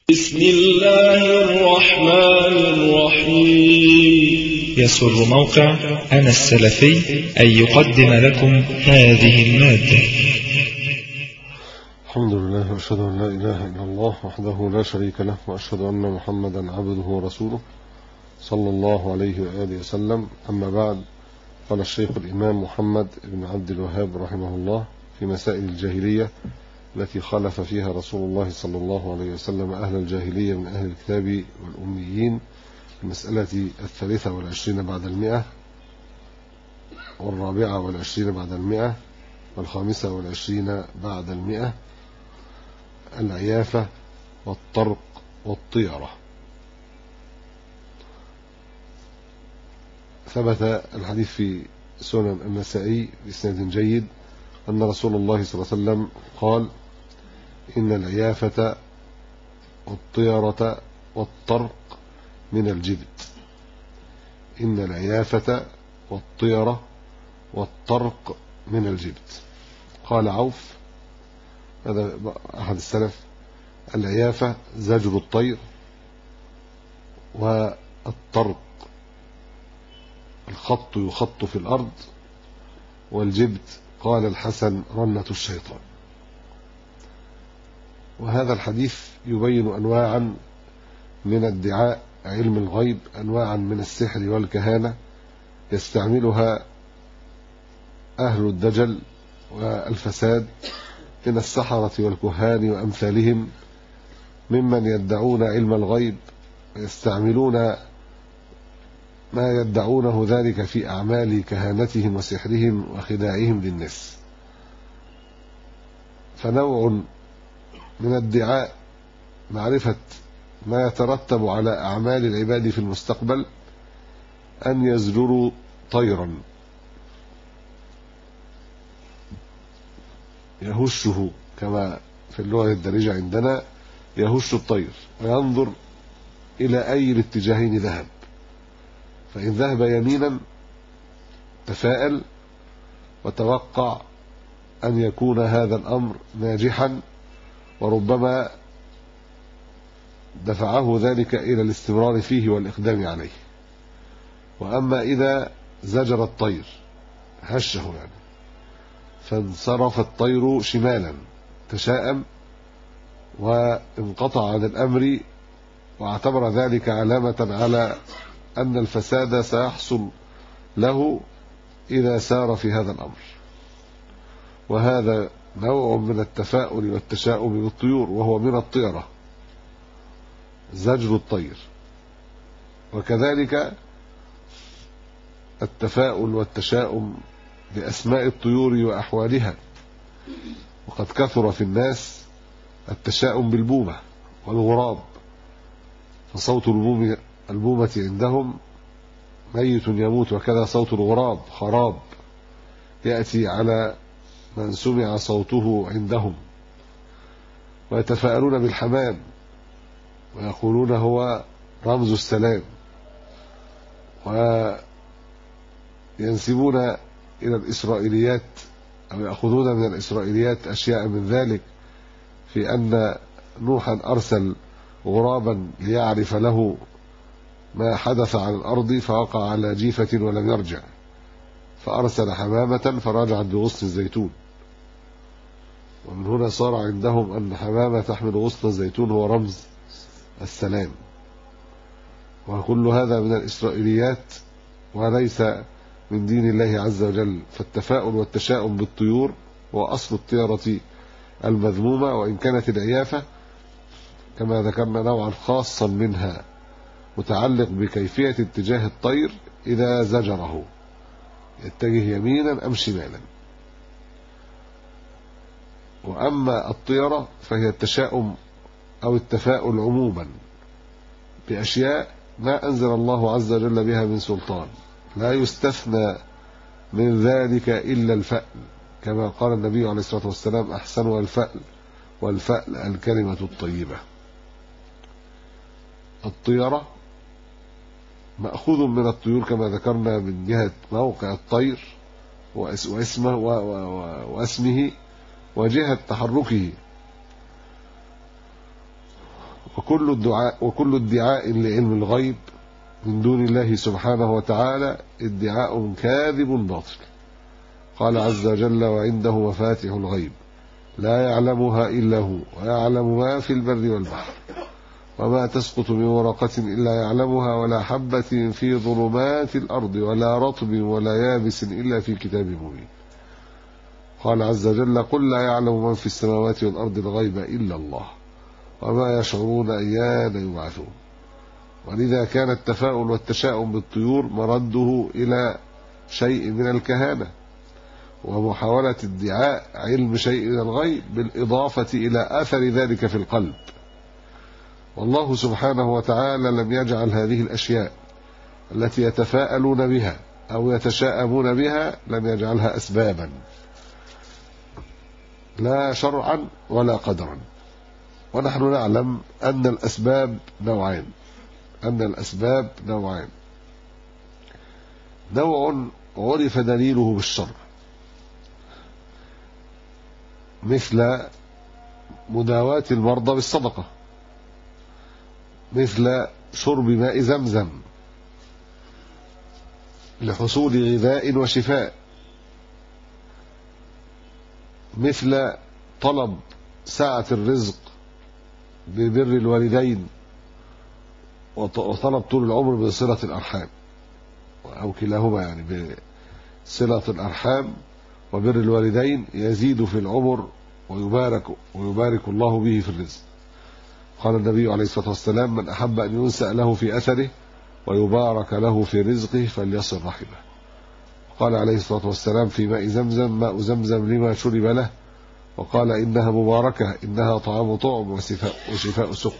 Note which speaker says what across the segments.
Speaker 1: بسم الله الرحمن الرحيم.
Speaker 2: يسر موقع أنا السلفي أن يقدم لكم هذه المادة.
Speaker 3: الحمد لله وأشهد أن لا إله إلا الله وحده لا شريك له، وأشهد أن محمدا عبده ورسوله صلى الله عليه وآله وسلم. أما بعد، قال الشيخ الإمام محمد بن عبد الوهاب رحمه الله في مسائل الجاهلية التي خالف فيها رسول الله صلى الله عليه وسلم أهل الجاهلية من أهل الكتاب والأميين، المسألة 23 بعد 100، 24 بعد 100، 25 بعد 100، العيافة والطرق والطيرة. ثبت الحديث في سنن النسائي بإسناد جيد أن رسول الله صلى الله عليه وسلم قال: إن العيافة والطيرة والطرق من الجبت. إن العيافة والطيرة والطرق من الجبت. قال عوف، هذا أحد السلف: العيافة زجر الطير، والطرق الخط يخط في الأرض، والجبت قال الحسن رنة الشيطان. وهذا الحديث يبين أنواعا من ادعاء علم الغيب، أنواعا من السحر والكهانة يستعملها أهل الدجل والفساد من السحرة والكهان وأمثالهم، ممن يدعون علم الغيب ويستعملون ما يدعونه ذلك في أعمال كهانتهم وسحرهم وخداعهم للناس. فنوع من ادعاء معرفة ما يترتب على أعمال العباد في المستقبل أن يزجروا طيرا يهشه، كما في اللغة الدارجة عندنا يهش الطير وينظر إلى أي الاتجاهين ذهب، فإن ذهب يمينا تفاءل وتوقع أن يكون هذا الأمر ناجحا، وربما دفعه ذلك إلى الاستمرار فيه والإقدام عليه. وأما إذا زجر الطير هشه يعني فانصرف الطير شمالا تشاءم وانقطع عن الأمر، واعتبر ذلك علامة على أن الفساد سيحصل له إذا سار في هذا الأمر. وهذا نوع من التفاؤل والتشاؤم بالطيور، وهو من الطيرة زجر الطير. وكذلك التفاؤل والتشاؤم بأسماء الطيور وأحوالها، وقد كثر في الناس التشاؤم بالبومة والغراب، فصوت البومة عندهم ميت يموت، وكذا صوت الغراب خراب يأتي على من سمع صوته عندهم. ويتفاءلون بالحمام ويقولون هو رمز السلام، وينسبون إلى الإسرائيليات أو يأخذون من الإسرائيليات أشياء من ذلك، في أن نوحا أرسل غرابا ليعرف له ما حدث على الأرض، فوقع على جيفة ولم يرجع، فأرسل حمامة فرجعت بغصن الزيتون. ومن هنا صار عندهم أن حمامة تحمل غصن الزيتون هو رمز السلام. وكل هذا من الإسرائيليات وليس من دين الله عز وجل. فالتفاؤل والتشاؤم بالطيور هو أصل الطيرة المذمومة، وإن كانت العيافة كما ذكرنا نوعا خاصا منها متعلق بكيفية اتجاه الطير إذا زجره، يتجه يمينا أم شمالا. وأما الطيرة فهي التشاؤم أو التفاؤل عموما بأشياء ما أنزل الله عز وجل بها من سلطان، لا يستثنى من ذلك إلا الفأل، كما قال النبي عليه الصلاة والسلام: أحسن الفأل، والفأل الكلمة الطيبة. الطيرة مأخوذ من الطيور كما ذكرنا من جهة موقع الطير واسمه وجهة تحركه. وكل ادعاء لعلم الغيب من دون الله سبحانه وتعالى ادعاء كاذب باطل. قال عز وجل: وعنده مفاتح الغيب لا يعلمها إلا هو ويعلم ما في البر والبحر وما تسقط من ورقة إلا يعلمها ولا حبة في ظلمات الأرض ولا رطب ولا يابس إلا في كتاب مبين. قال عز وجل: قل لا يعلم من في السماوات والأرض الغيب إلا الله وما يشعرون أيان يبعثون. ولذا كان التفاؤل والتشاؤم بالطيور مرده إلى شيء من الكهانة ومحاولة ادعاء علم شيء من الغيب بالإضافة إلى أثر ذلك في القلب. والله سبحانه وتعالى لم يجعل هذه الأشياء التي يتفاءلون بها أو يتشاءمون بها لم يجعلها أسبابا لا شرعا ولا قدرا. ونحن نعلم أن الأسباب نوعين. نوع عرف دليله بالشرع مثل مداواة المرضى بالصدقة، مثل شرب ماء زمزم لحصول غذاء وشفاء، مثل طلب سعة الرزق ببر الوالدين وطلب طول العمر بصلة الأرحام، أو كلاهما يعني بصلة الأرحام وبر الوالدين يزيد في العمر ويبارك الله به في الرزق. قال النبي عليه الصلاة والسلام: من أحب أن ينسأ له في أثره ويبارك له في رزقه فليصل رحمه. قال عليه الصلاة والسلام في ماء زمزم: ماء زمزم لما شرب له، وقال: إنها مباركة، إنها طعام طعم وشفاء سقم.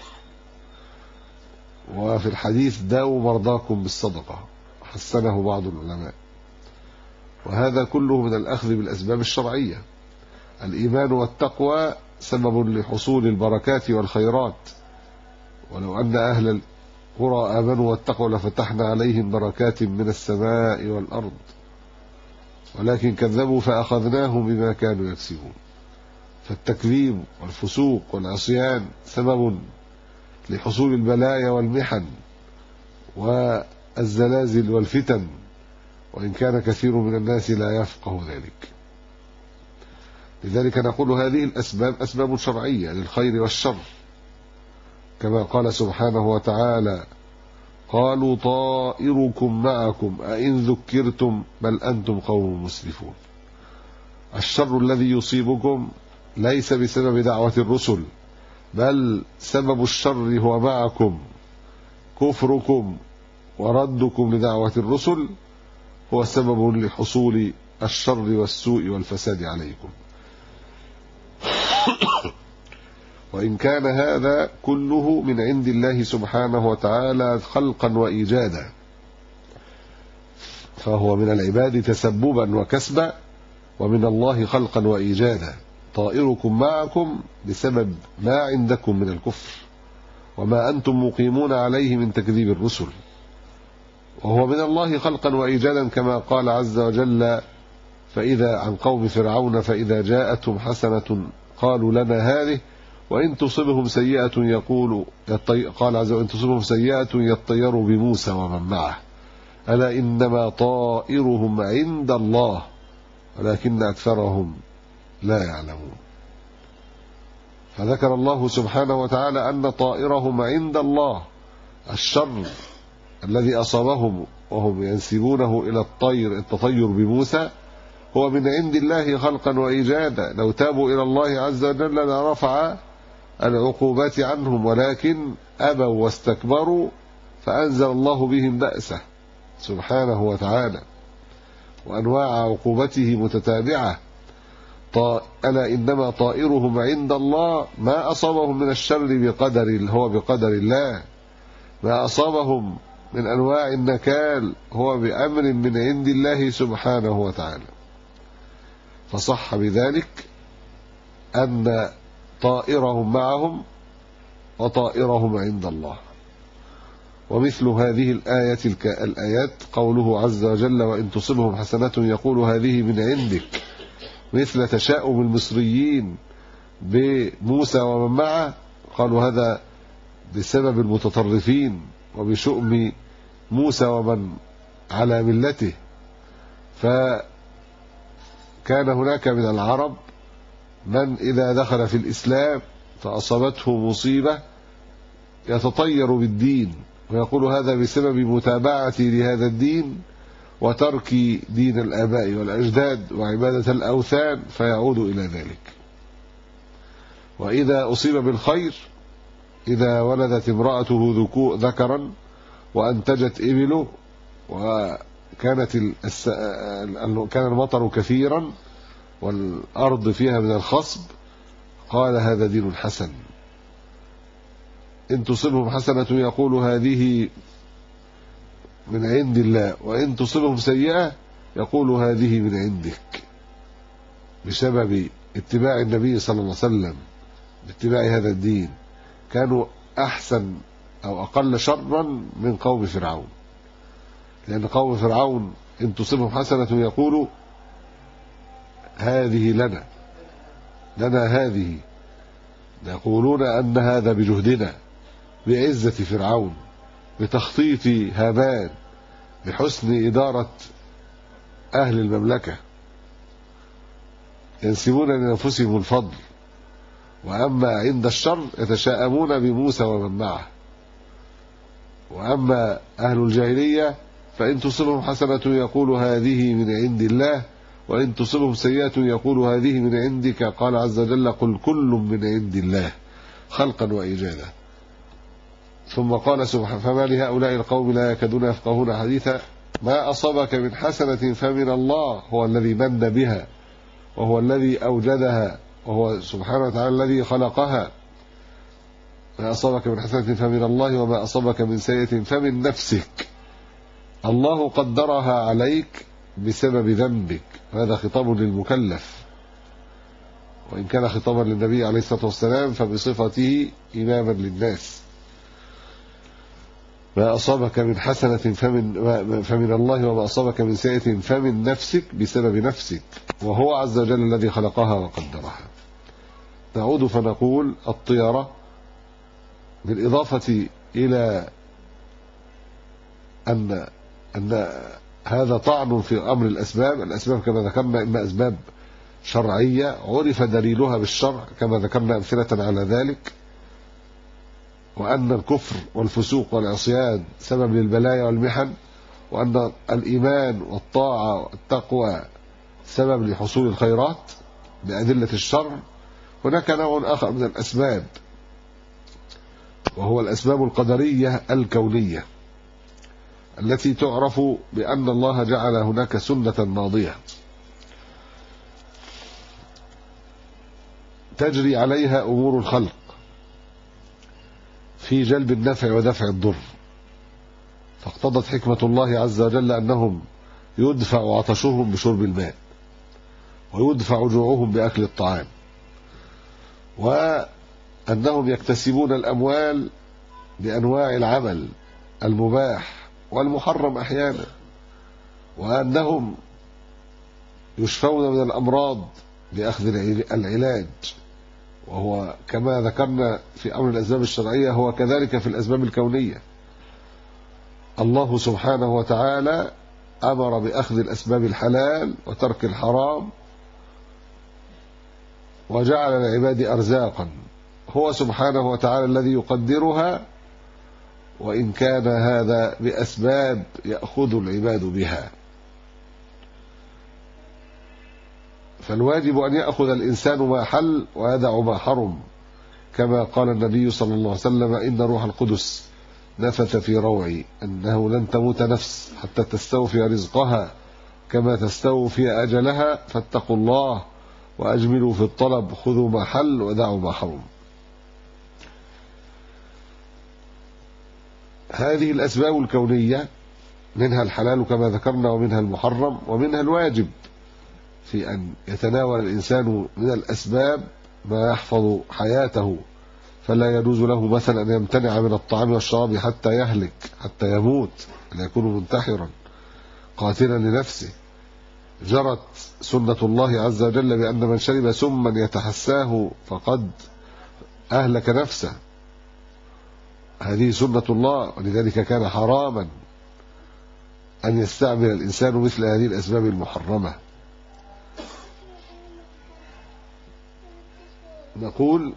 Speaker 3: وفي الحديث: داووا مرضاكم بالصدقة، حسنه بعض العلماء. وهذا كله من الأخذ بالأسباب الشرعية. الإيمان والتقوى سبب لحصول البركات والخيرات، ولو أن أهل القرى آمنوا واتقوا لفتحنا عليهم بركات من السماء والأرض ولكن كذبوا فأخذناهم بما كانوا يكسبون. فالتكذيب والفسوق والعصيان سبب لحصول البلايا والمحن والزلازل والفتن، وإن كان كثير من الناس لا يفقه ذلك. لذلك نقول هذه الأسباب أسباب شرعية للخير والشر، كما قال سبحانه وتعالى: قالوا طائركم معكم أئن ذكرتم بل أنتم قوم مسرفون. الشر الذي يصيبكم ليس بسبب دعوة الرسل، بل سبب الشر هو معكم. كفركم وردكم لدعوة الرسل هو سبب لحصول الشر والسوء والفساد عليكم. وإن كان هذا كله من عند الله سبحانه وتعالى خلقا وإيجادا، فهو من العباد تسببا وكسبا، ومن الله خلقا وإيجادا. طائركم معكم بسبب ما عندكم من الكفر وما أنتم مقيمون عليه من تكذيب الرسل، وهو من الله خلقا وإيجادا، كما قال عز وجل فإذا عن قوم فرعون: فإذا جاءتهم حسنة قالوا لنا هذه وإن تصبهم سيئة قال عز وجل: إن تصبهم سيئة يطيروا بموسى ومن معه ألا إنما طائرهم عند الله ولكن أكثرهم لا يعلمون. فذكر الله سبحانه وتعالى أن طائرهم عند الله. الشر الذي أصابهم وهم ينسبونه إلى التطير بموسى هو من عند الله خلقا وإيجادا. لو تابوا إلى الله عز وجل لرفع العقوبات عنهم، ولكن أبوا واستكبروا فأنزل الله بهم بأسه سبحانه وتعالى، وأنواع عقوبته متتابعة. ألا إنما طائرهم عند الله، ما أصابهم من الشر هو بقدر الله، ما أصابهم من أنواع النكال هو بأمر من عند الله سبحانه وتعالى. فصح بذلك أن طائرهم معهم وطائرهم عند الله. ومثل هذه الآيات قوله عز وجل: وإن تصبهم حسنة يقول هذه من عندك، مثل تشاؤم المصريين بموسى ومن معه، قالوا هذا بسبب المتطرفين وبشؤم موسى ومن على ملته. فكان هناك من العرب من إذا دخل في الإسلام فأصابته مصيبة يتطير بالدين ويقول هذا بسبب متابعتي لهذا الدين وترك دين الآباء والأجداد وعبادة الأوثان، فيعود إلى ذلك. وإذا أصيب بالخير، إذا ولدت امرأته ذكرا وأنتجت إبله وكان المطر كثيرا والأرض فيها من الخصب، قال هذا دين حسن. إن تصبهم حسنة يقول هذه من عند الله، وإن تصبهم سيئة يقول هذه من عندك، بسبب اتباع النبي صلى الله عليه وسلم، باتباع هذا الدين. كانوا أحسن أو أقل شرا من قوم فرعون، لأن قوم فرعون إن تصبهم حسنة يقولوا هذه لنا هذه، يقولون أن هذا بجهدنا، بعزة فرعون، بتخطيط هامان، بحسن إدارة أهل المملكة، ينسبون لأنفسهم الفضل. وأما عند الشر يتشاءمون بموسى ومن معه. وأما أهل الجاهلية فإن تصبهم حسنة يقول هذه من عند الله، وإن تصبهم سيئة يقول هذه من عندك. قال عز وجل قل كل من عند الله خلقا وإيجادا. ثم قال سبحانه فما لهؤلاء القوم لا يكادون يفقهون حديثا ما أصابك من حسنة فمن الله، هو الذي من بها وهو الذي أوجدها وهو سبحانه وتعالى الذي خلقها. ما أصابك من حسنة فمن الله وما أصابك من سيئة فمن نفسك، الله قدرها عليك بسبب ذنبك. هذا خطاب للمكلف، وإن كان خطابا للنبي عليه الصلاة والسلام فبصفته إماما للناس. ما أصابك من حسنة فمن الله وما أصابك من سيئة فمن نفسك، بسبب نفسك، وهو عز وجل الذي خلقها وقدرها. نعود فنقول الطيرة بالإضافة إلى أن هذا طعن في أمر الأسباب كما ذكرنا إما أسباب شرعية عرف دليلها بالشرع كما ذكرنا أمثلة على ذلك، وأن الكفر والفسوق والعصيان سبب للبلايا والمحن، وأن الإيمان والطاعة والتقوى سبب لحصول الخيرات بأدلة الشرع. هناك نوع آخر من الأسباب وهو الأسباب القدرية الكونية التي تعرف بأن الله جعل هناك سنة ماضية تجري عليها أمور الخلق في جلب النفع ودفع الضر، فاقتضت حكمة الله عز وجل أنهم يدفع عطشهم بشرب الماء، ويدفع جوعهم بأكل الطعام، وأنهم يكتسبون الأموال بأنواع العمل المباح والمحرم أحيانا، وأنهم يشفون من الأمراض بأخذ العلاج، وهو كما ذكرنا في أمر الأسباب الشرعية هو كذلك في الأسباب الكونية. الله سبحانه وتعالى أمر بأخذ الأسباب الحلال وترك الحرام، وجعل للعباد أرزاقا، هو سبحانه وتعالى الذي يقدرها، وإن كان هذا بأسباب يأخذ العباد بها. فالواجب أن يأخذ الإنسان ما حل ويدع ما حرم، كما قال النبي صلى الله عليه وسلم إن روح القدس نفث في روعي أنه لن تموت نفس حتى تستوفي رزقها كما تستوفي أجلها، فاتقوا الله وأجملوا في الطلب، خذوا ما حل ودعوا ما حرم. هذه الأسباب الكونية منها الحلال كما ذكرنا، ومنها المحرم، ومنها الواجب في أن يتناول الإنسان من الأسباب ما يحفظ حياته، فلا يجوز له مثلا أن يمتنع من الطعام والشراب حتى يهلك، حتى يموت، أن يكون منتحرا قاتلا لنفسه. جرت سنة الله عز وجل بأن من شرب سما يتحساه فقد أهلك نفسه، هذه سنة الله، ولذلك كان حراما أن يستعمل الإنسان مثل هذه الأسباب المحرمة. نقول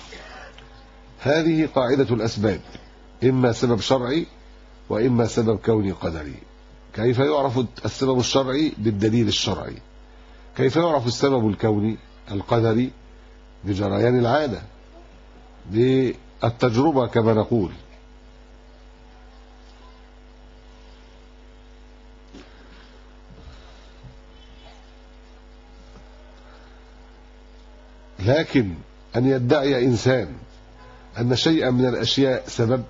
Speaker 3: هذه قاعدة الأسباب، إما سبب شرعي وإما سبب كوني قدري. كيف يعرف السبب الشرعي؟ بالدليل الشرعي. كيف يعرف السبب الكوني القدري؟ بجريان العادة، بالتجربة كما نقول. لكن أن يدعي إنسان أن شيئا من الأشياء سبب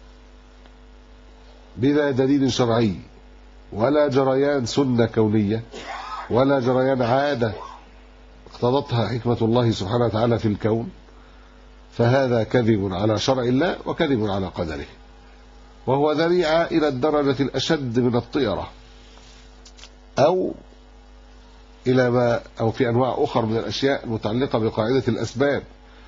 Speaker 3: بلا دليل شرعي ولا جريان سنة كونية ولا جريان عادة اقتضتها حكمة الله سبحانه وتعالى في الكون، فهذا كذب على شرع الله وكذب على قدره، وهو ذريعة إلى الدرجة الأشد من الطيرة، أو في أنواع أخرى من الأشياء المتعلقة بقاعدة الأسباب،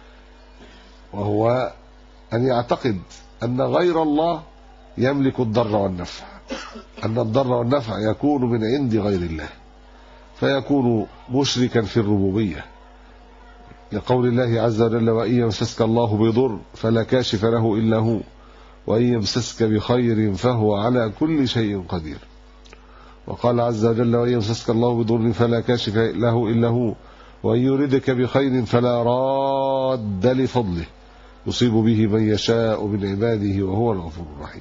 Speaker 3: وهو أن يعتقد أن غير الله يملك الضر والنفع، أن الضر والنفع يكون من عند غير الله، فيكون مشركا في الربوبية، لقول الله عز وجل: وإن يمسسك الله بضر فلا كاشف له إلا هو وإن يمسسك بخير فهو على كل شيء قدير. وقال عز وجل: وإن يمسسك الله بضر فلا كاشف له إلا هو وإن يردك بخير فلا راد لفضله يصيب به من يشاء من عباده وهو الغفور الرحيم.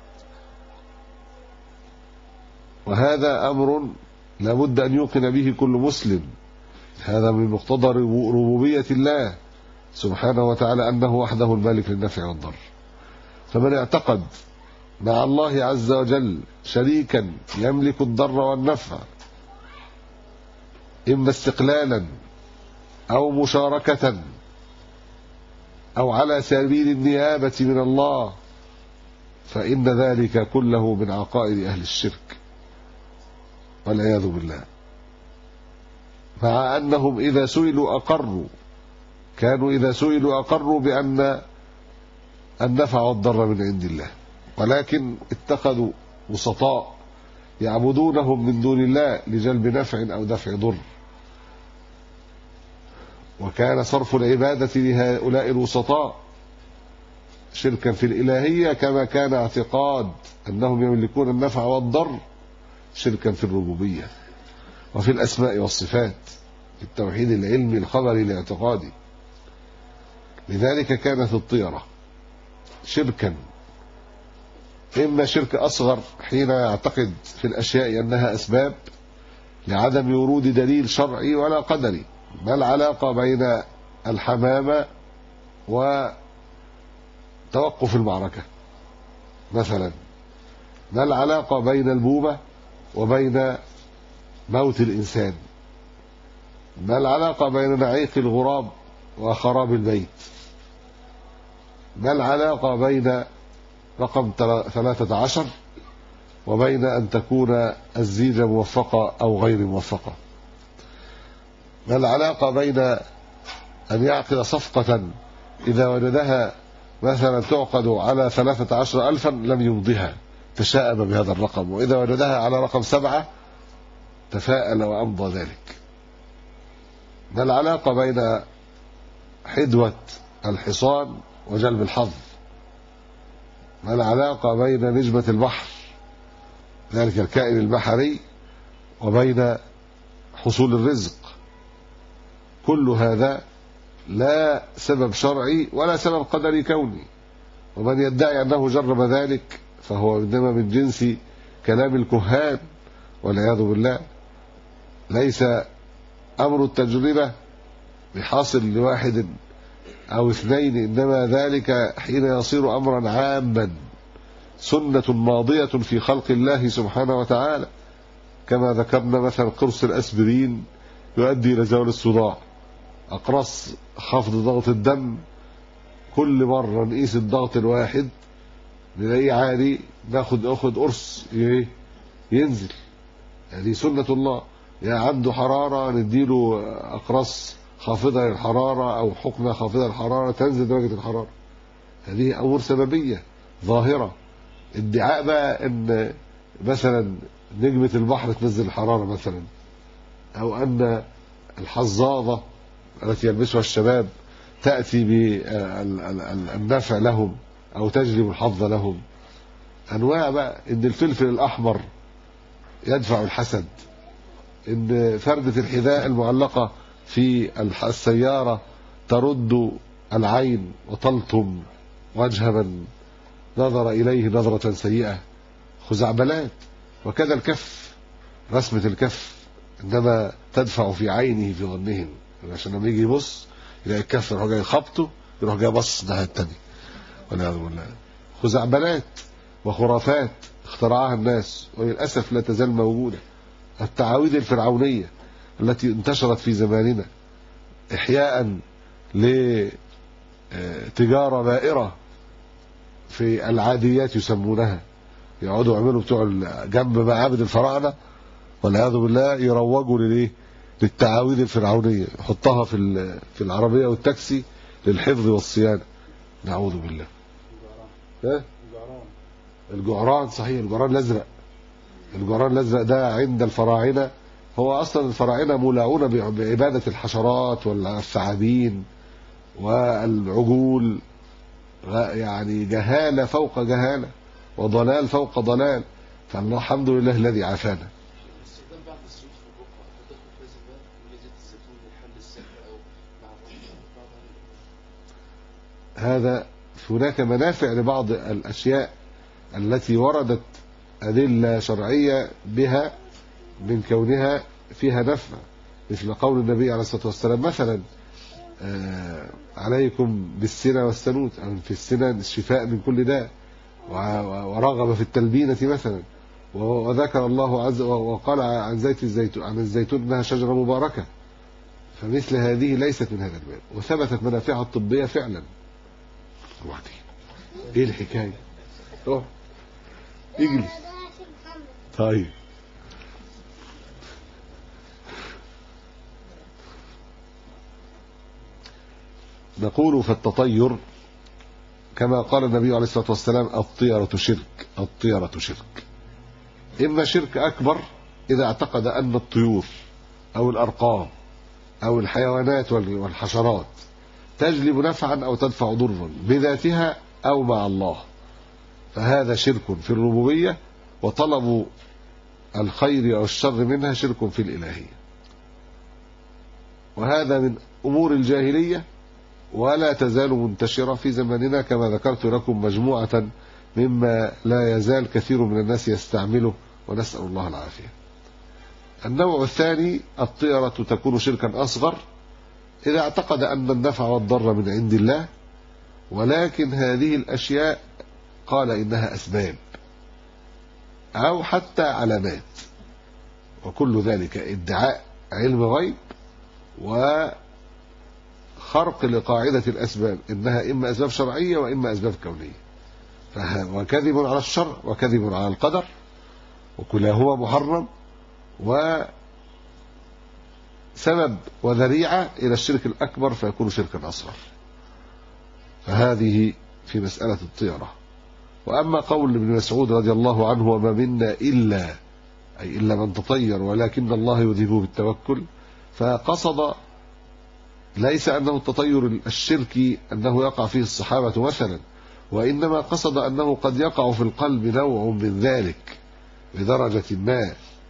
Speaker 3: وهذا أمر لابد أن يوقن به كل مسلم، هذا من مقتضى ربوبية الله سبحانه وتعالى أنه وحده المالك للنفع والضر. فمن اعتقد مع الله عز وجل شريكا يملك الضر والنفع، إما استقلالا أو مشاركة أو على سبيل النيابة من الله، فإن ذلك كله من عقائد أهل الشرك والعياذ بالله. مع أنهم إذا سئلوا أقروا بأن النفع والضر من عند الله، ولكن اتخذوا وسطاء يعبدونهم من دون الله لجلب نفع أو دفع ضر، وكان صرف العبادة لهؤلاء الوسطاء شركا في الإلهية، كما كان اعتقاد أنهم يملكون النفع والضر شركا في الربوبية وفي الأسماء والصفات، في التوحيد العلمي الخبري الاعتقادي. لذلك كانت الطيرة شركا، إما شرك أصغر حين يعتقد في الأشياء أنها أسباب لعدم ورود دليل شرعي ولا قدري. ما العلاقة بين الحمامة وتوقف المعركة مثلا؟ ما العلاقة بين البومة وبين موت الإنسان؟ ما العلاقة بين نعيق الغراب وخراب البيت؟ ما العلاقة بين رقم 13 وبين أن تكون الزيجة موفقة أو غير موفقة؟ ما العلاقة بين أن يعقد صفقة إذا وجدها مثلا تعقد على 13,000 لم يمضها تشاءم بهذا الرقم، وإذا وجدها على رقم 7 تفاءل وأمضى ذلك؟ ما العلاقة بين حدوة الحصان وجلب الحظ؟ ما العلاقة بين نجمة البحر ذلك الكائن البحري وبين حصول الرزق؟ كل هذا لا سبب شرعي ولا سبب قدري كوني، ومن يدعي أنه جرب ذلك فهو إنما من جنس كلام الكهان والعياذ بالله. ليس أمر التجربة بحاصل لواحد أو اثنين، إنما ذلك حين يصير أمرا عاما، سنة ماضية في خلق الله سبحانه وتعالى، كما ذكرنا مثلا قرص الأسبرين يؤدي إلى زوال الصداع، أقراص خفض ضغط الدم كل مرة نقيس الضغط الواحد نلاقيه عالي ناخد قرص ينزل، هذه سنة الله. يا عنده حرارة نديله أقراص خافضة للحرارة أو حقنة خافضة للحرارة تنزل درجة الحرارة. هذه أمور سببية ظاهرة. ادعاء بقى ان مثلا نجمة البحر تنزل الحرارة مثلا، او ان الحظاظة التي يلبسها الشباب تأتي بالنفع لهم او تجلب الحظ لهم. انواع بقى ان الفلفل الاحمر يدفع الحسد، ان فردة الحذاء المعلقة في السيارة ترد العين وتلطم وجه من نظر إليه نظرة سيئة، خزعبلات. وكذا الكف، رسمة الكف إنما تدفع في عينه في ظنهم، عشان لما يجي يبص يلاقي الكف يروح جاي خبطه يروح جاي بص الناحية التانية، والعياذ بالله. خزعبلات وخرافات اخترعها الناس وللأسف لا تزال موجودة. التعاويذ الفرعونية التي انتشرت في زماننا إحياء لتجارة بائرة في العاديات يسمونها، يقعدوا يعملوا بتوع جنب معابد الفراعنة والعياذ بالله يروجوا للتعاويذ الفرعونية، يحطها في العربية والتاكسي للحفظ والصيانة، نعوذ بالله. الجعران، صحيح، الجعران الأزرق. الجعران الأزرق ده عند الفراعنة، هو أصلا الفراعنة مولعون بعبادة الحشرات والثعابين والعجول، يعني جهالة فوق جهالة وضلال فوق ضلال، فالله الحمد لله الذي عافانا. هذا هناك منافع لبعض الأشياء التي وردت أدلة شرعية بها من كونها فيها نفع، مثل قول النبي عليه الصلاة والسلام مثلا عليكم بالسنة والسنوت، يعني في السنة الشفاء من كل داء، ورغب في التلبينة مثلا، وذكر الله عز وقال عن زيت الزيتون، عن الزيتون انها شجرة مباركة، فمثل هذه ليست من هذا الباب، وثبتت منافعها الطبية فعلا. ايه الحكاية؟ اجلس. طيب نقول فالتطير كما قال النبي عليه الصلاة والسلام الطيرة شرك. الطيرة شرك، إما شرك أكبر إذا اعتقد أن الطيور أو الأرقام أو الحيوانات والحشرات تجلب نفعا أو تدفع ضرا بذاتها أو مع الله، فهذا شرك في الربوبية، وطلب الخير أو الشر منها شرك في الإلهية، وهذا من أمور الجاهلية ولا تزال منتشرة في زماننا، كما ذكرت لكم مجموعة مما لا يزال كثير من الناس يستعمله، ونسأل الله العافية. النوع الثاني الطيرة تكون شركا أصغر إذا اعتقد أن النفع والضر من عند الله، ولكن هذه الأشياء قال إنها أسباب أو حتى علامات، وكل ذلك ادعاء علم غيب وخرق لقاعدة الأسباب، إنها إما أسباب شرعية وإما أسباب كونية، وكذب على الشرع وكذب على القدر، وكلاهما محرم وسبب وذريعة إلى الشرك الأكبر فيكون شركا أصغر. فهذه في مسألة الطيرة. وأما قول ابن مسعود رضي الله عنه وما منا إلا أي إلا من تطير ولكن الله يذهبه بالتوكل، فقصد ليس أنه التطير الشركي أنه يقع فيه الصحابة مثلا، وإنما قصد أنه قد يقع في القلب نوع من ذلك بدرجة ما،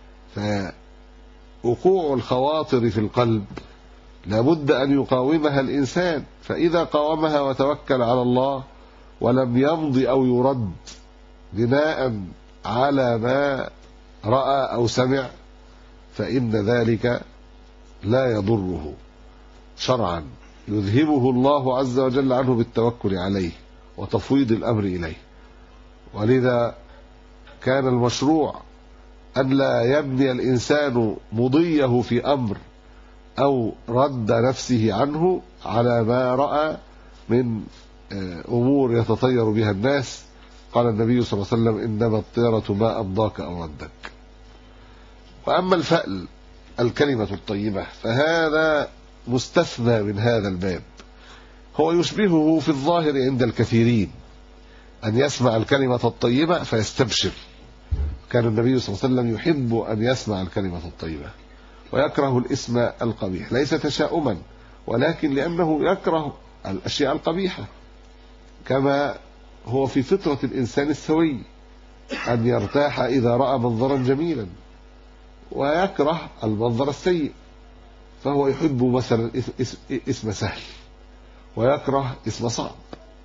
Speaker 3: فوقوع الخواطر في القلب لابد أن يقاومها الإنسان، فإذا قاومها وتوكل على الله ولم يمض أو يرد بناء على ما رأى أو سمع، فإن ذلك لا يضره شرعا، يذهبه الله عز وجل عنه بالتوكل عليه وتفويض الأمر إليه. ولذا كان المشروع أن لا يبني الإنسان مضيه في أمر أو رد نفسه عنه على ما رأى من أمور يتطير بها الناس. قال النبي صلى الله عليه وسلم إنما الطيرة ما أمضاك أو ردك. وأما الفأل الكلمة الطيبة فهذا مستثنى من هذا الباب، هو يشبهه في الظاهر عند الكثيرين أن يسمع الكلمة الطيبة فيستبشر. كان النبي صلى الله عليه وسلم يحب أن يسمع الكلمة الطيبة ويكره الاسم القبيح، ليس تشاؤما ولكن لأنه يكره الأشياء القبيحة، كما هو في فطرة الإنسان السوي أن يرتاح إذا رأى منظرا جميلا، ويكره المنظر السيء، فهو يحب مثلا اسم سهل، ويكره اسم صعب،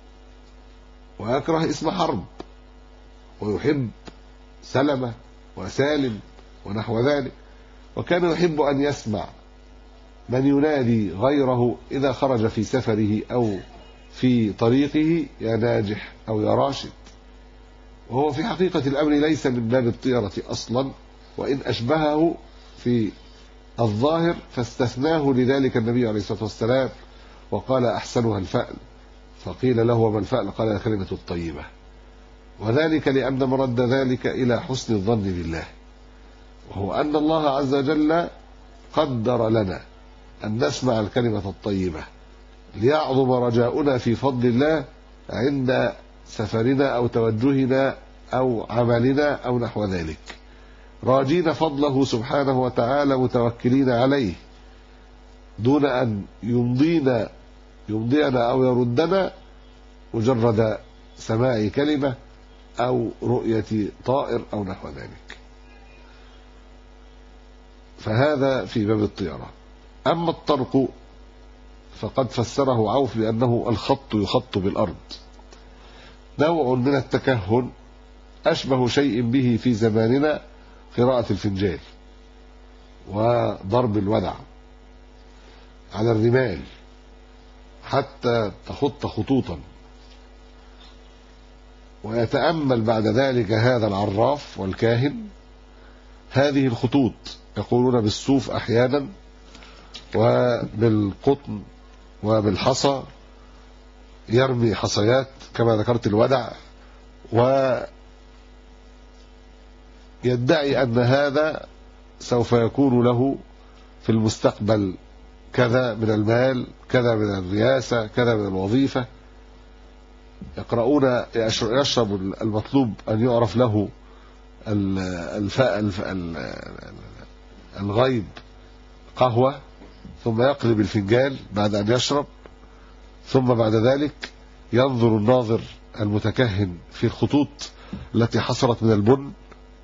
Speaker 3: ويكره اسم حرب، ويحب سلمة وسالم ونحو ذلك. وكان يحب أن يسمع من ينادي غيره إذا خرج في سفره أو في طريقه يا ناجح أو يا راشد، وهو في حقيقة الأمر ليس من باب الطيرة أصلا، وإن أشبهه في الظاهر فاستثناه لذلك النبي عليه الصلاة والسلام وقال أحسنها الفأل، فقيل له وما الفأل؟ قال الكلمة الطيبة، وذلك لأن مرد ذلك إلى حسن الظن بالله، وهو أن الله عز وجل قدر لنا أن نسمع الكلمة الطيبة ليعظم رجاؤنا في فضل الله عند سفرنا أو توجهنا أو عملنا أو نحو ذلك، راجين فضله سبحانه وتعالى متوكلين عليه، دون أن يمضينا أو يردنا مجرد سماع كلمة أو رؤية طائر أو نحو ذلك. فهذا في باب الطيرة. أما الطرق فقد فسره عوف بأنه الخط يخط بالأرض، نوع من التكهن أشبه شيء به في زماننا قراءة الفنجان وضرب الودع على الرمال حتى تخط خطوطا، ويتأمل بعد ذلك هذا العراف والكاهن هذه الخطوط، يقولون بالصوف أحيانا وبالقطن وبالحصى، يرمي حصيات كما ذكرت الودع، ويدعي أن هذا سوف يكون له في المستقبل كذا من المال، كذا من الرئاسة، كذا من الوظيفة. يقرؤون يشرب المطلوب أن يعرف له الغيب قهوة، ثم يقلب الفنجان بعد أن يشرب، ثم بعد ذلك ينظر الناظر المتكهن في الخطوط التي حصلت من البن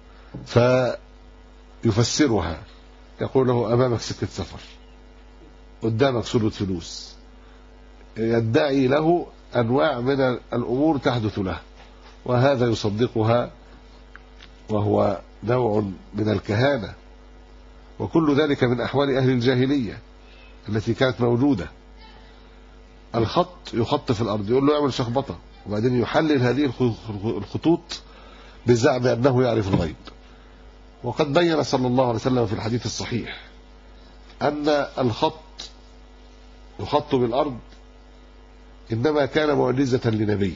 Speaker 3: فيفسرها، يقول له أمامك سكة سفر، قدامك سلة فلوس، يدعي له أنواع من الأمور تحدث له، وهذا يصدقها، وهو نوع من الكهانة، وكل ذلك من أحوال أهل الجاهلية التي كانت موجودة. الخط يخط في الأرض، يقول له اعمل شخبطة، وبعدين يحلل هذه الخطوط بزعم أنه يعرف الغيب. وقد بين صلى الله عليه وسلم في الحديث الصحيح أن الخط يخط بالأرض إنما كان معجزة لنبي،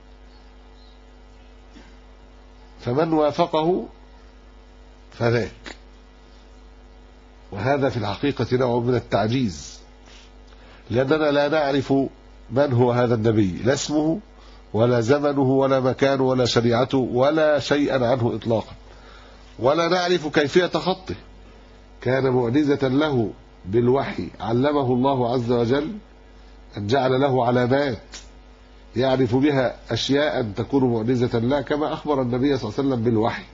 Speaker 3: فمن وافقه فذاك، وهذا في الحقيقة نوع من التعجيز، لأننا لا نعرف من هو هذا النبي، لا اسمه ولا زمنه ولا مكانه ولا شريعته ولا شيئا عنه إطلاقا، ولا نعرف كيفية خطه. كان معجزة له بالوحي، علمه الله عز وجل أن جعل له علامات يعرف بها أشياء تكون معجزة له، كما أخبر النبي صلى الله عليه وسلم بالوحي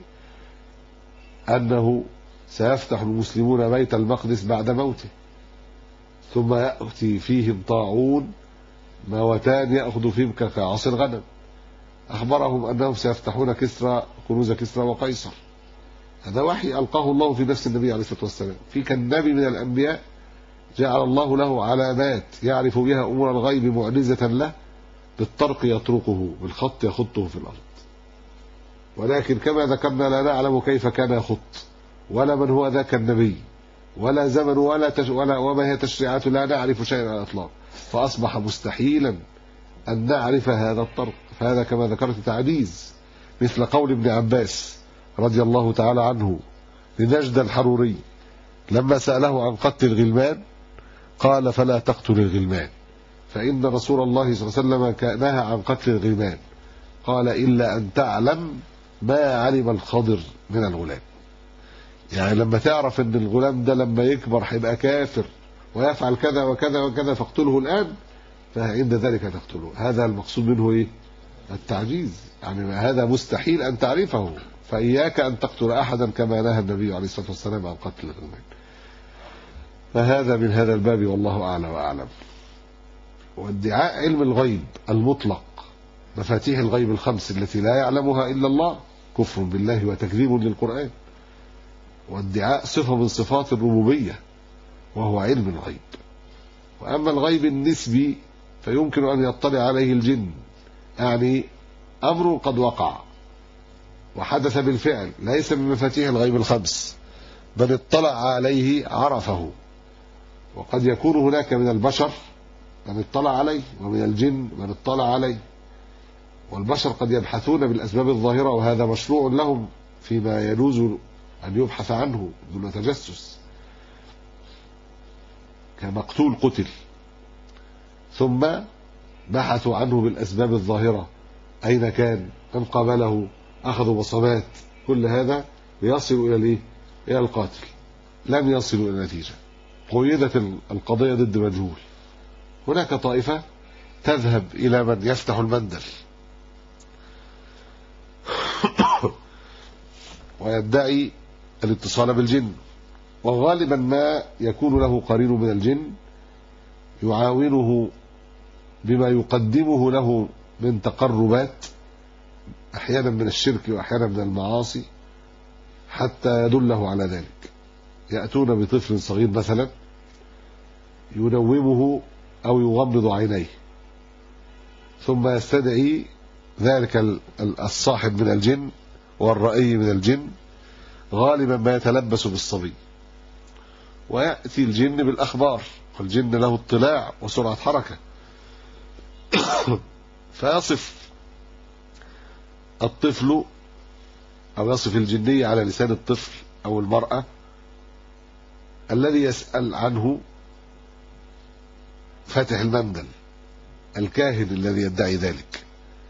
Speaker 3: أنه سيفتح المسلمون بيت المقدس بعد موته، ثم يأتي فيهم طاعون موتان يأخذ فيهم كعص الغنم، أخبرهم أنهم سيفتحون كسرى، كنوز كسرى وقيصر. هذا وحي ألقاه الله في نفس النبي عليه الصلاة والسلام. في كالنبي من الأنبياء جعل الله له علامات يعرف بها أمور الغيب معجزة له، بالطرق يطرقه، بالخط يخطه في الأرض. ولكن كما ذكرنا لا نعلم كيف كان يخط، ولا من هو ذاك النبي، ولا زمن ولا وما هي تشريعاته، لا نعرف شيئا على الإطلاق، فأصبح مستحيلا أن نعرف هذا الطرق. فهذا كما ذكرت تعجيز، مثل قول ابن عباس رضي الله تعالى عنه لنجد الحروري لما سأله عن قتل الغلمان قال فلا تقتل الغلمان، فإن رسول الله صلى الله عليه وسلم نهى عن قتل الغلمان، قال إلا أن تعلم ما علم الخضر من الغلام. يعني لما تعرف ان الغلام ده لما يكبر هيبقى كافر ويفعل كذا وكذا وكذا فاقتله الآن، فعند ذلك تقتله. هذا المقصود منه ايه؟ التعجيز، يعني هذا مستحيل أن تعرفه، فإياك أن تقتل أحدا كما نهى النبي عليه الصلاة والسلام عن قتل الغلمان. فهذا من هذا الباب، والله أعلى وأعلم. وادعاء علم الغيب المطلق، مفاتيح الغيب الخمس التي لا يعلمها إلا الله، كفر بالله وتكذيب للقرآن. وادعاء صفة من صفات الربوبية وهو علم الغيب. وأما الغيب النسبي فيمكن أن يطلع عليه الجن، يعني أمر قد وقع وحدث بالفعل ليس من مفاتيح الغيب الخمس، بل اطلع عليه عرفه. وقد يكون هناك من البشر من اطلع عليه، ومن الجن من اطلع عليه. والبشر قد يبحثون بالأسباب الظاهرة، وهذا مشروع لهم فيما يجوز أن يبحث عنه دون تجسس، كمقتول قتل ثم بحثوا عنه بالأسباب الظاهرة، أين كان، من قابله، أخذوا بصمات، كل هذا ليصلوا إلى إلى القاتل، لم يصلوا إلى نتيجة، قيدت القضية ضد مجهول. هناك طائفة تذهب إلى من يفتح المندل ويدعي الاتصال بالجن، وغالبا ما يكون له قرين من الجن يعاونه بما يقدمه له من تقربات، أحيانا من الشرك وأحيانا من المعاصي، حتى يدله على ذلك. يأتون بطفل صغير مثلا ينومه أو يغمض عينيه، ثم يستدعي ذلك الصاحب من الجن والرأي من الجن، غالبا ما يتلبس بالصبي، ويأتي الجن بالأخبار، والجن له اطلاع وسرعة حركة فيصف الطفل أو يصف الجنية على لسان الطفل أو المرأة الذي يسأل عنه فاتح المندل، الكاهن الذي يدعي ذلك.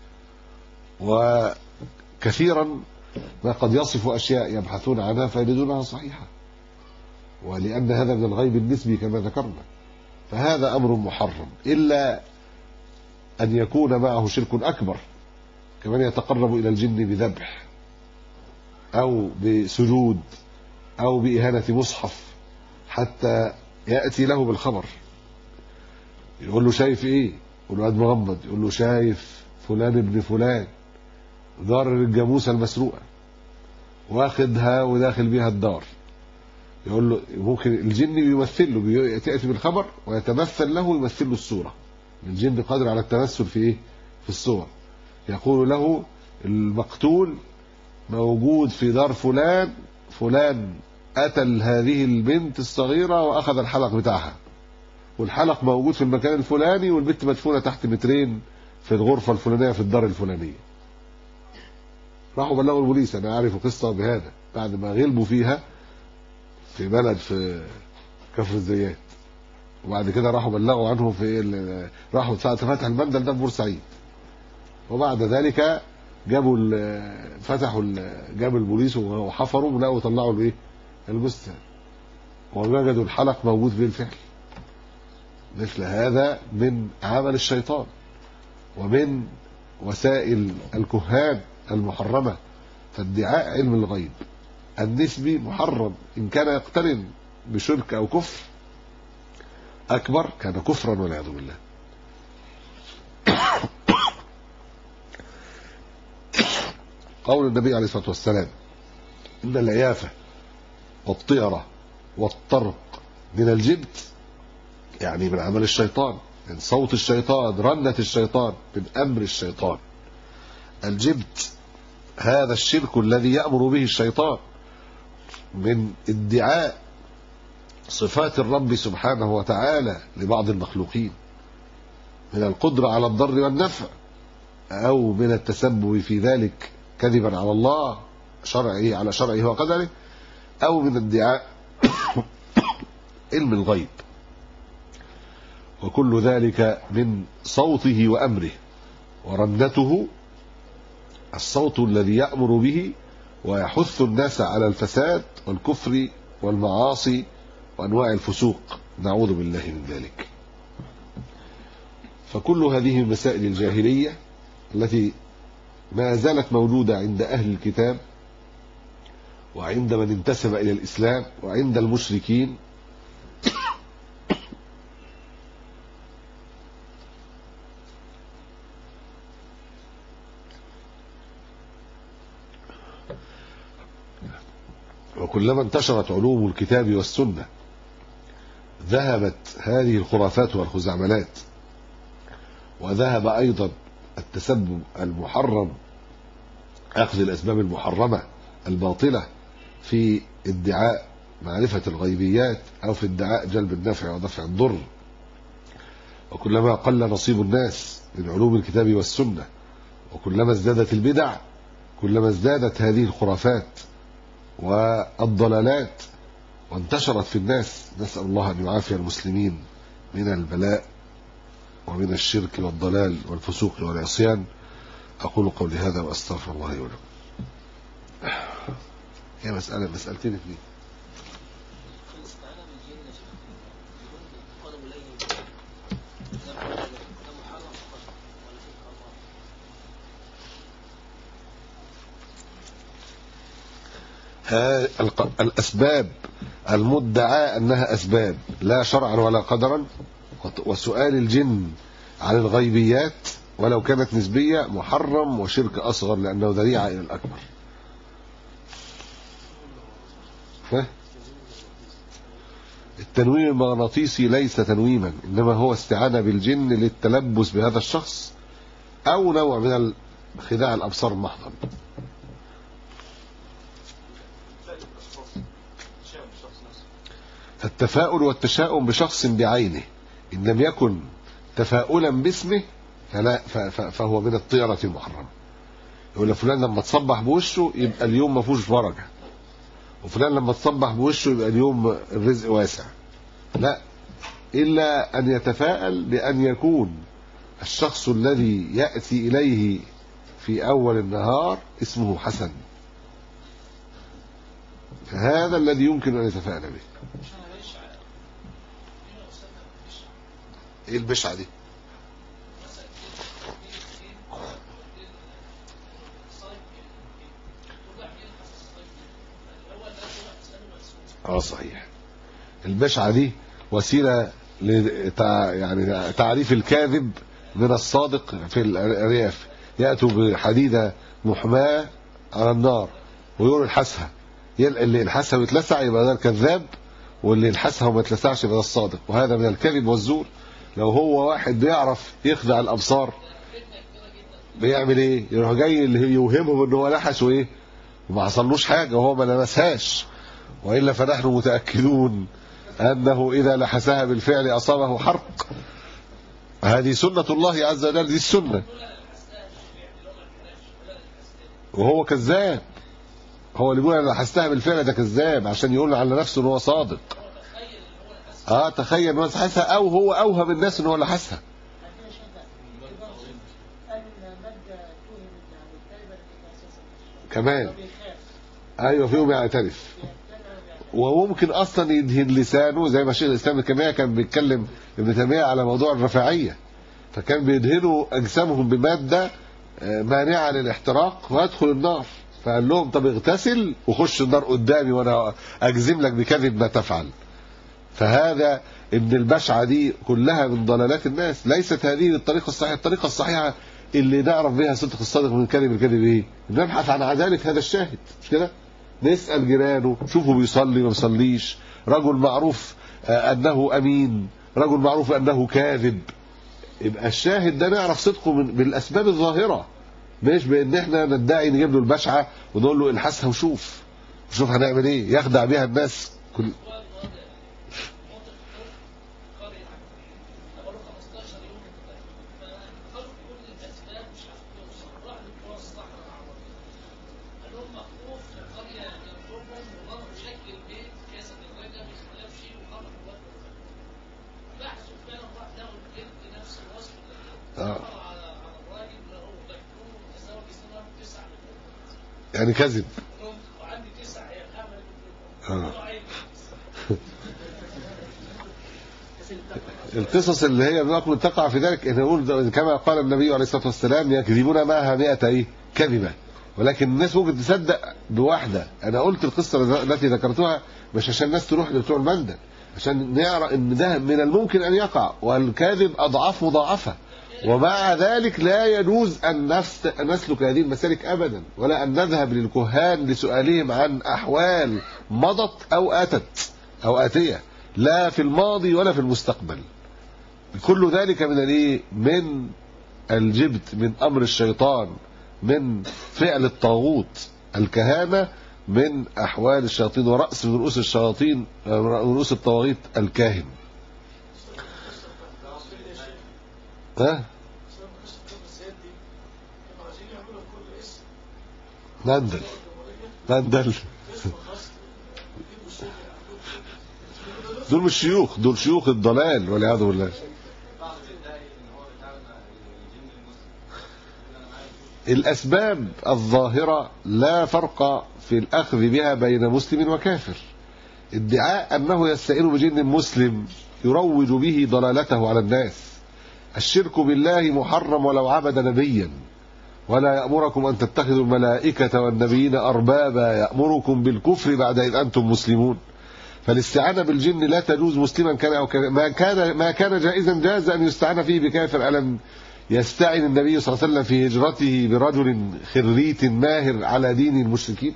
Speaker 3: وكثيرا ما قد يصف أشياء يبحثون عنها فيجدونها صحيحة، ولأن هذا من الغيب النسبي كما ذكرنا، فهذا أمر محرم، إلا أن يكون معه شرك أكبر، كمن يتقرب إلى الجن بذبح أو بسجود أو بإهانة مصحف حتى يأتي له بالخبر، يقول له شايف إيه؟ يقول له قد مغمض، يقول له شايف فلان ابن فلان دار الجاموسة المسروقة واخدها وداخل بيها الدار. يقول له ممكن الجن يمثل له، يأتي بالخبر ويتمثل له ويمثل له الصورة. الجن قادر على التمثل في إيه؟ في الصور. يقول له المقتول موجود في دار فلان، فلان قتل هذه البنت الصغيرة وأخذ الحلق بتاعها، والحلق موجود في المكان الفلاني، والبنت مدفونة تحت مترين في الغرفة الفلانية في الدار الفلانية. راحوا بلغوا البوليس. أنا أعرف قصة بهذا بعد ما غلبوا فيها في بلد في كفر الزيات، وبعد كده راحوا بلغوا عنه في راحوا فتح المندل ده في بورسعيد، وبعد ذلك جابوا جاب البوليس وحفروا ولقوا طلعوا الايه الجثة، ووجدوا الحلق موجود بالفعل. مثل هذا من عمل الشيطان ومن وسائل الكهان المحرمة. فادعاء علم الغيب النسبي محرم، إن كان يقترن بشرك أو كفر أكبر كان كفرا والعياذ بالله. قول النبي عليه الصلاة والسلام إن العيافة والطيرة والطرق من الجبت، يعني من عمل الشيطان، من صوت الشيطان، رنة الشيطان، من أمر الشيطان. الجبت هذا الشرك الذي يأمر به الشيطان من ادعاء صفات الرب سبحانه وتعالى لبعض المخلوقين من القدرة على الضر والنفع، أو من التسبب في ذلك كذبا على الله شرعه على شرعه وقدره، أو من ادعاء علم الغيب. وكل ذلك من صوته وأمره ورنته الصوت الذي يأمر به ويحث الناس على الفساد والكفر والمعاصي وأنواع الفسوق، نعوذ بالله من ذلك. فكل هذه مسائل الجاهلية التي ما زالت موجودة عند أهل الكتاب وعند من انتسب إلى الإسلام وعند المشركين وكلما انتشرت علوم الكتاب والسنة ذهبت هذه الخرافات والخزعبلات، وذهب أيضا التسبب المحرم، أخذ الأسباب المحرمة الباطلة في ادعاء معرفة الغيبيات أو في ادعاء جلب النفع ودفع الضر. وكلما قل نصيب الناس من علوم الكتاب والسنة وكلما ازدادت البدع كلما ازدادت هذه الخرافات والضلالات وانتشرت في الناس. نسأل الله أن يعافي المسلمين من البلاء ومن الشرك والضلال والفسوق والعصيان. أقول قولي هذا وأستغفر الله لي ولكم. هي مسألتين اثنين. الأسباب المدعى أنها أسباب لا شرعا ولا قدرا، وسؤال الجن عن الغيبيات ولو كانت نسبية محرم وشرك أصغر لأنه ذريعة إلى الأكبر. التنويم المغناطيسي ليس تنويما، إنما هو استعانة بالجن للتلبس بهذا الشخص أو نوع من خداع الأبصار محضا. التفاؤل والتشاؤم بشخص بعينه إن لم يكن تفاؤلا باسمه فهو من الطيرة المحرمة. يقول فلان لما تصبح بوشه يبقى اليوم ما فيهوش بركة، وفلان لما تصبح بوشه يبقى اليوم الرزق واسع. لا، إلا أن يتفاءل بأن يكون الشخص الذي يأتي إليه في أول النهار اسمه حسن، فهذا الذي يمكن أن يتفاءل به. ايه البشعة دي؟ صحيح. البشعة دي وسيلة يعني تعريف الكاذب من الصادق في الأرياف. يأتوا بحديدة محماة على النار ويقولوا الحسها، اللي الحسها ويتلسع يبقى ده الكذاب، واللي الحسها وما يتلسعش يبقى ده الصادق، وهذا من الكذب والزور. لو هو واحد بيعرف يخدع الأبصار بيعمل ايه؟ يروح جاي اللي يوهمهم ان هو لحس وايه وما حصلوش حاجة وهو ما لمسهاش، وإلا فنحن متأكدون أنه إذا لحسها بالفعل أصابه حرق. هذه سنة الله عز وجل، دي السنة، وهو كذاب. هو اللي بيقول أنا لحستها بالفعل ده كذاب عشان يقول على نفسه ان هو صادق. تخيل ان هو لحسها، او هو اوهم الناس ان هو لحسها. كمان ايوه فيهم يعترف، وممكن اصلا يدهن لسانه زي ما شيخ الاسلام ابن تيميه كان بيتكلم ابن تيميه على موضوع الرفاعيه، فكان بيدهنوا اجسامهم بماده مانعه للاحتراق ويدخل النار، فقال لهم طب اغتسل وخش النار قدامي وانا اجزم لك بكذب ما تفعل. فهذا ان البشعه دي كلها من ضلالات الناس، ليست هذه الطريقه الصحيحه. الطريقه الصحيحه اللي نعرف بها صدق الصادق من كذب الكذب ايه؟ نبحث عن عداله هذا الشاهد، مش كده؟ نسال جيرانه شوفوا بيصلي ما بيصليش، رجل معروف انه امين، رجل معروف انه كاذب. يبقى الشاهد ده نعرف صدقه بالاسباب الظاهره، مش بان احنا ندعي نجيب له البشعه ونقول له الحسها وشوف هنعمل ايه، يخدع بها الناس كل. يعني كذب.
Speaker 1: وعندي 9
Speaker 3: القصص اللي هي ممكن تقع في ذلك ان نقول كما قال النبي عليه الصلاه والسلام يكذبون معها 100 كذبه، ولكن الناس ممكن تصدق بواحده. انا قلت القصه التي ذكرتها مش عشان الناس تروح لبتوع المندل، عشان نعرف ان ده من الممكن ان يقع، والكاذب اضعاف مضاعفه، ومع ذلك لا يجوز ان نسلك هذه المسالك ابدا، ولا ان نذهب للكهان لسؤالهم عن احوال مضت او اتت او اتيه، لا في الماضي ولا في المستقبل. كل ذلك من الايه؟ من الجبت، من امر الشيطان، من فعل الطاغوت. الكهانه من احوال الشياطين، ورأس من رؤوس الشياطين، رؤوس الطواغيت الكاهن. ها؟ مندل دول مش شيوخ، دول شيوخ الضلال والعياذ بالله. الأسباب الظاهرة لا فرق في الأخذ بها بين مسلم وكافر. ادعاء أنه يستعين بجن مسلم يروج به ضلالته على الناس. الشرك بالله محرم ولو عبد نبيا، ولا يأمركم أن تتخذوا الملائكة والنبيين أربابا يأمركم بالكفر بعد إذ أنتم مسلمون. فالاستعانة بالجن لا تجوز مسلما كان أو ما كان جائزا جاز أن يستعان فيه بكافر. ألم يستعن النبي صلى الله عليه وسلم في هجرته برجل خريت ماهر على دين المشركين؟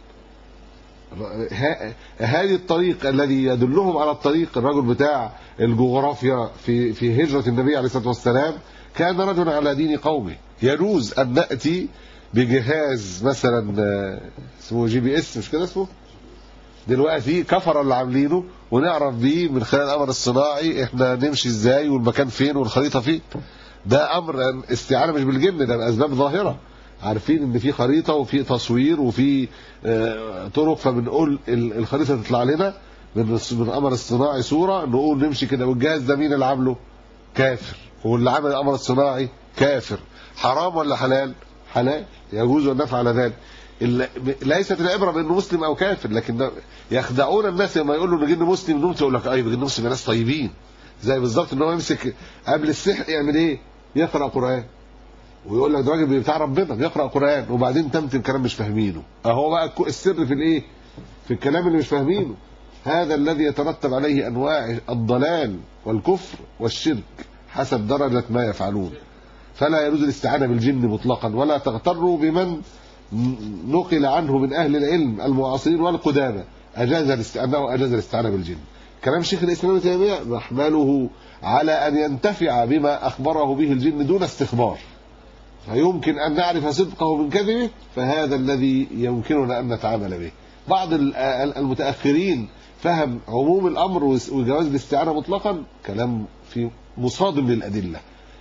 Speaker 3: هذه الطريق الذي يدلهم على الطريق، الرجل بتاع الجغرافيا في هجرة النبي عليه الصلاة والسلام كان رجل على دين قومه. يجوز أن نأتي بجهاز مثلا اسمه GPS، مش كده اسمه دلوقتي، كفر اللي عاملينه، ونعرف بيه من خلال القمر الصناعي احنا نمشي ازاي والمكان فين والخريطة فين. ده امر استعانة مش بالجن، ده بأسباب ظاهرة. عارفين ان في خريطة وفي تصوير وفي طرق، فبنقول الخريطة تطلع لنا من القمر الصناعي صورة، نقول نمشي كده. والجهاز ده مين اللي عامله؟ كافر. واللي عمل القمر الصناعي كافر. حرام ولا حلال؟ حلال، يجوز ان نفعل ذلك. ليست العبره بانه مسلم او كافر، لكن يخدعون الناس لما يقولوا ان جن مسلم، نمت يقول لك ايوه جن مسلم ناس طيبين. زي بالظبط ان هو يمسك قبل السحر يعمل ايه؟ يقرا قران، ويقول لك ده راجل بتاع ربنا بيقرا قران، وبعدين تمت الكلام مش فاهمينه. اهو بقى السر في الايه؟ في الكلام اللي مش فاهمينه. هذا الذي يترتب عليه انواع الضلال والكفر والشرك حسب درجه ما يفعلون. فلا يجوز الاستعانه بالجن مطلقا، ولا تغتروا بمن نقل عنه من اهل العلم المعاصرين والقدامى انه اجاز الاستعانه بالجن. كلام شيخ الاسلام ابن تيميه نحمله على ان ينتفع بما اخبره به الجن دون استخبار، فيمكن ان نعرف صدقه من كذبه، فهذا الذي يمكننا ان نتعامل به. بعض المتاخرين فهم عموم الامر وجواز الاستعانه مطلقا كلام في مصادم للادله.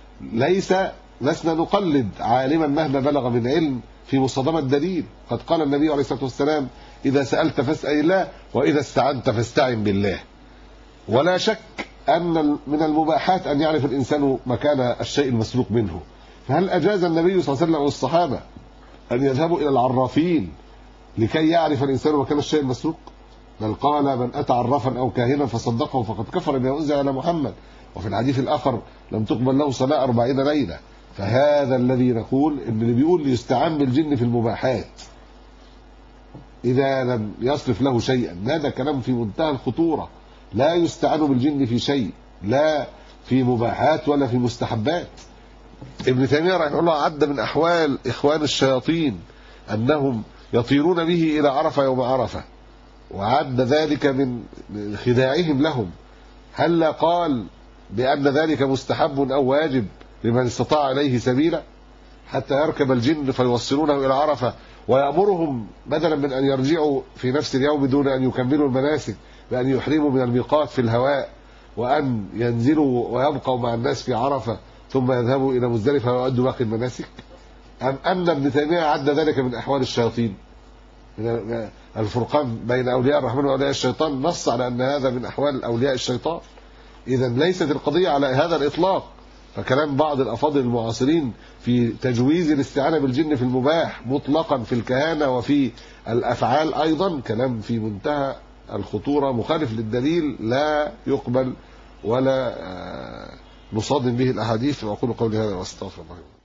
Speaker 3: لسنا نقلد عالما مهما بلغ من علم في مصادمة دليل. قد قال النبي عليه الصلاة والسلام: إذا سألت فاسأل الله، وإذا استعنت فاستعن بالله. ولا شك أن من المباحات أن يعرف الإنسان مكان الشيء المسروق منه. فهل أجاز النبي صلى الله عليه وسلم والصحابة أن يذهبوا إلى العرافين لكي يعرف الإنسان مكان الشيء المسروق؟ بل قال: من أتى عرافا أو كاهنا فصدقه فقد كفر بما أنزل على محمد. وفي الحديث الآخر: لم تقبل له صلاة 40 ليلة. فهذا الذي نقول ان اللي بيقول يستعان بالجن في المباحات اذا لم يصرف له شيئا، هذا كلام في منتهى الخطوره. لا يستعان بالجن في شيء، لا في مباحات ولا في مستحبات. ابن تيميه رحمه الله عد من احوال اخوان الشياطين انهم يطيرون به الى عرفه يوم عرفه، وعد ذلك من خداعهم لهم. هل قال بان ذلك مستحب او واجب لمن استطاع إليه سبيلا حتى يركب الجن فيوصلونه إلى عرفة، ويأمرهم بدلا من أن يرجعوا في نفس اليوم دون أن يكملوا المناسك بأن يحرموا من الميقات في الهواء، وأن ينزلوا ويبقوا مع الناس في عرفة ثم يذهبوا إلى مزدلفة ويؤدوا باقي المناسك؟ أم أن ابن تيمية عد ذلك من أحوال الشياطين؟ الفرقان بين أولياء الرحمن وأولياء الشيطان نص على أن هذا من أحوال أولياء الشيطان. إذا ليست القضية على هذا الإطلاق، فكلام بعض الأفاضل المعاصرين في تجويز الاستعانة بالجن في المباح مطلقا في الكهانة وفي الأفعال أيضا كلام في منتهى الخطورة، مخالف للدليل، لا يقبل ولا نصادم به الأحاديث. وأقول قولي هذا واستغفر الله.